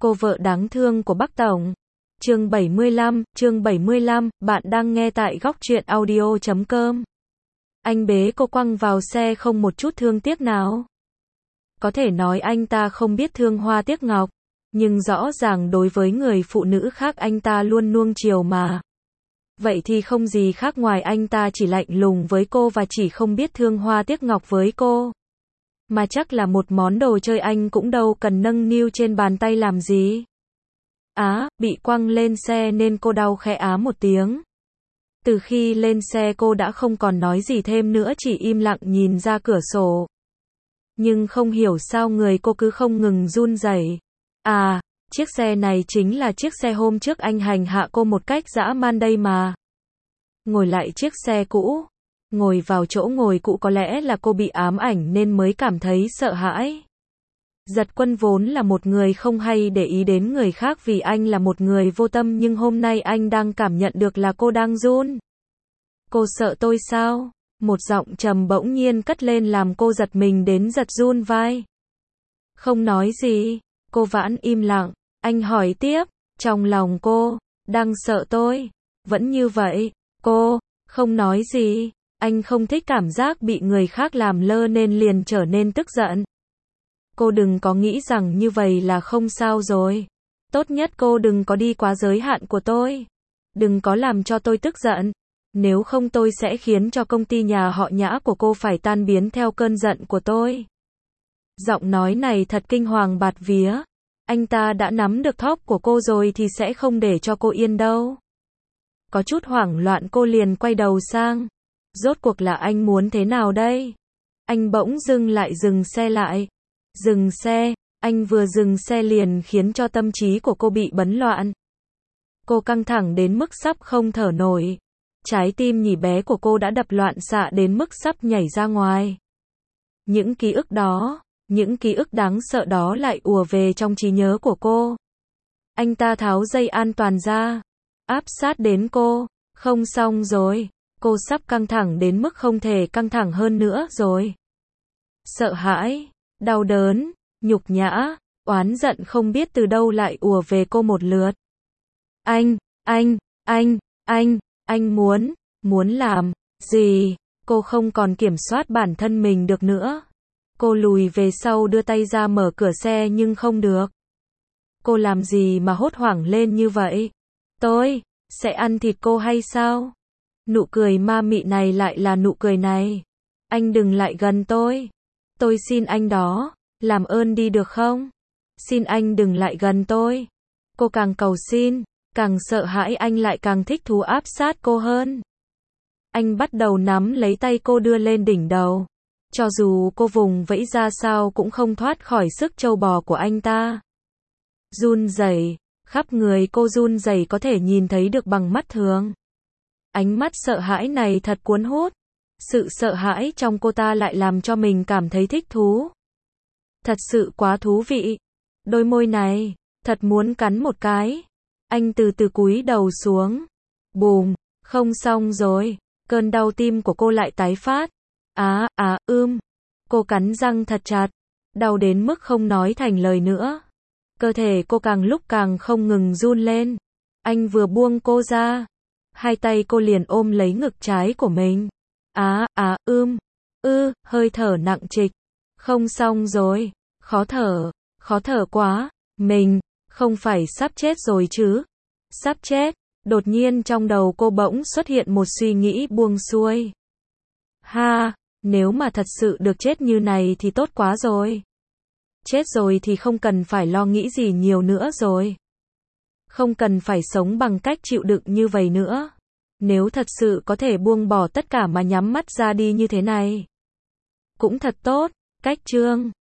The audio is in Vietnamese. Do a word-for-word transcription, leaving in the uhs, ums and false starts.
Cô vợ đáng thương của Bắc Tổng. Chương bảy mươi lăm, chương bảy mươi lăm, bạn đang nghe tại góc truyện audio chấm com. Anh bế cô quăng vào xe không một chút thương tiếc nào. Có thể nói anh ta không biết thương hoa tiếc ngọc, nhưng rõ ràng đối với người phụ nữ khác anh ta luôn nuông chiều mà. Vậy thì không gì khác ngoài anh ta chỉ lạnh lùng với cô và chỉ không biết thương hoa tiếc ngọc với cô. Mà chắc là một món đồ chơi anh cũng đâu cần nâng niu trên bàn tay làm gì. Á, bị quăng lên xe nên cô đau khẽ á một tiếng. Từ khi lên xe cô đã không còn nói gì thêm nữa, chỉ im lặng nhìn ra cửa sổ. Nhưng không hiểu sao người cô cứ không ngừng run rẩy. À, chiếc xe này chính là chiếc xe hôm trước anh hành hạ cô một cách dã man đây mà. Ngồi lại chiếc xe cũ, ngồi vào chỗ ngồi cũ, có lẽ là cô bị ám ảnh nên mới cảm thấy sợ hãi. Giật Quân vốn là một người không hay để ý đến người khác vì anh là một người vô tâm, nhưng hôm nay anh đang cảm nhận được là cô đang run. Cô sợ tôi sao? Một giọng trầm bỗng nhiên cất lên làm cô giật mình đến giật run vai. Không nói gì, cô vẫn im lặng. Anh hỏi tiếp, trong lòng cô đang sợ tôi. Vẫn như vậy, cô không nói gì. Anh không thích cảm giác bị người khác làm lơ nên liền trở nên tức giận. Cô đừng có nghĩ rằng như vậy là không sao rồi. Tốt nhất cô đừng có đi quá giới hạn của tôi. Đừng có làm cho tôi tức giận. Nếu không tôi sẽ khiến cho công ty nhà họ Nhã của cô phải tan biến theo cơn giận của tôi. Giọng nói này thật kinh hoàng bạt vía. Anh ta đã nắm được thóp của cô rồi thì sẽ không để cho cô yên đâu. Có chút hoảng loạn cô liền quay đầu sang. Rốt cuộc là anh muốn thế nào đây? Anh bỗng dưng lại dừng xe lại. Dừng xe, anh vừa dừng xe liền khiến cho tâm trí của cô bị bấn loạn. Cô căng thẳng đến mức sắp không thở nổi. Trái tim nhỉ bé của cô đã đập loạn xạ đến mức sắp nhảy ra ngoài. Những ký ức đó, những ký ức đáng sợ đó lại ùa về trong trí nhớ của cô. Anh ta tháo dây an toàn ra, áp sát đến cô. Không xong rồi, cô sắp căng thẳng đến mức không thể căng thẳng hơn nữa rồi. Sợ hãi, đau đớn, nhục nhã, oán giận không biết từ đâu lại ùa về cô một lượt. Anh, anh, anh, anh, anh muốn, muốn làm gì? Cô không còn kiểm soát bản thân mình được nữa. Cô lùi về sau đưa tay ra mở cửa xe nhưng không được. Cô làm gì mà hốt hoảng lên như vậy? Tôi sẽ ăn thịt cô hay sao? Nụ cười ma mị này lại là nụ cười này. Anh đừng lại gần tôi. Tôi xin anh đó, làm ơn đi được không? Xin anh đừng lại gần tôi. Cô càng cầu xin, càng sợ hãi, anh lại càng thích thú áp sát cô hơn. Anh bắt đầu nắm lấy tay cô đưa lên đỉnh đầu. Cho dù cô vùng vẫy ra sao cũng không thoát khỏi sức trâu bò của anh ta. Run rẩy, khắp người cô run rẩy có thể nhìn thấy được bằng mắt thường. Ánh mắt sợ hãi này thật cuốn hút. Sự sợ hãi trong cô ta lại làm cho mình cảm thấy thích thú. Thật sự quá thú vị. Đôi môi này, thật muốn cắn một cái. Anh từ từ cúi đầu xuống. Bùm, không xong rồi. Cơn đau tim của cô lại tái phát. Á, á, ưm. Cô cắn răng thật chặt. Đau đến mức không nói thành lời nữa. Cơ thể cô càng lúc càng không ngừng run lên. Anh vừa buông cô ra. Hai tay cô liền ôm lấy ngực trái của mình. Á, á, ưm. Ư, hơi thở nặng trịch. Không xong rồi. Khó thở. Khó thở quá. Mình, không phải sắp chết rồi chứ? Sắp chết. Đột nhiên trong đầu cô bỗng xuất hiện một suy nghĩ buông xuôi. Ha, nếu mà thật sự được chết như này thì tốt quá rồi. Chết rồi thì không cần phải lo nghĩ gì nhiều nữa rồi. Không cần phải sống bằng cách chịu đựng như vậy nữa. Nếu thật sự có thể buông bỏ tất cả mà nhắm mắt ra đi như thế này. Cũng thật tốt. Cách chương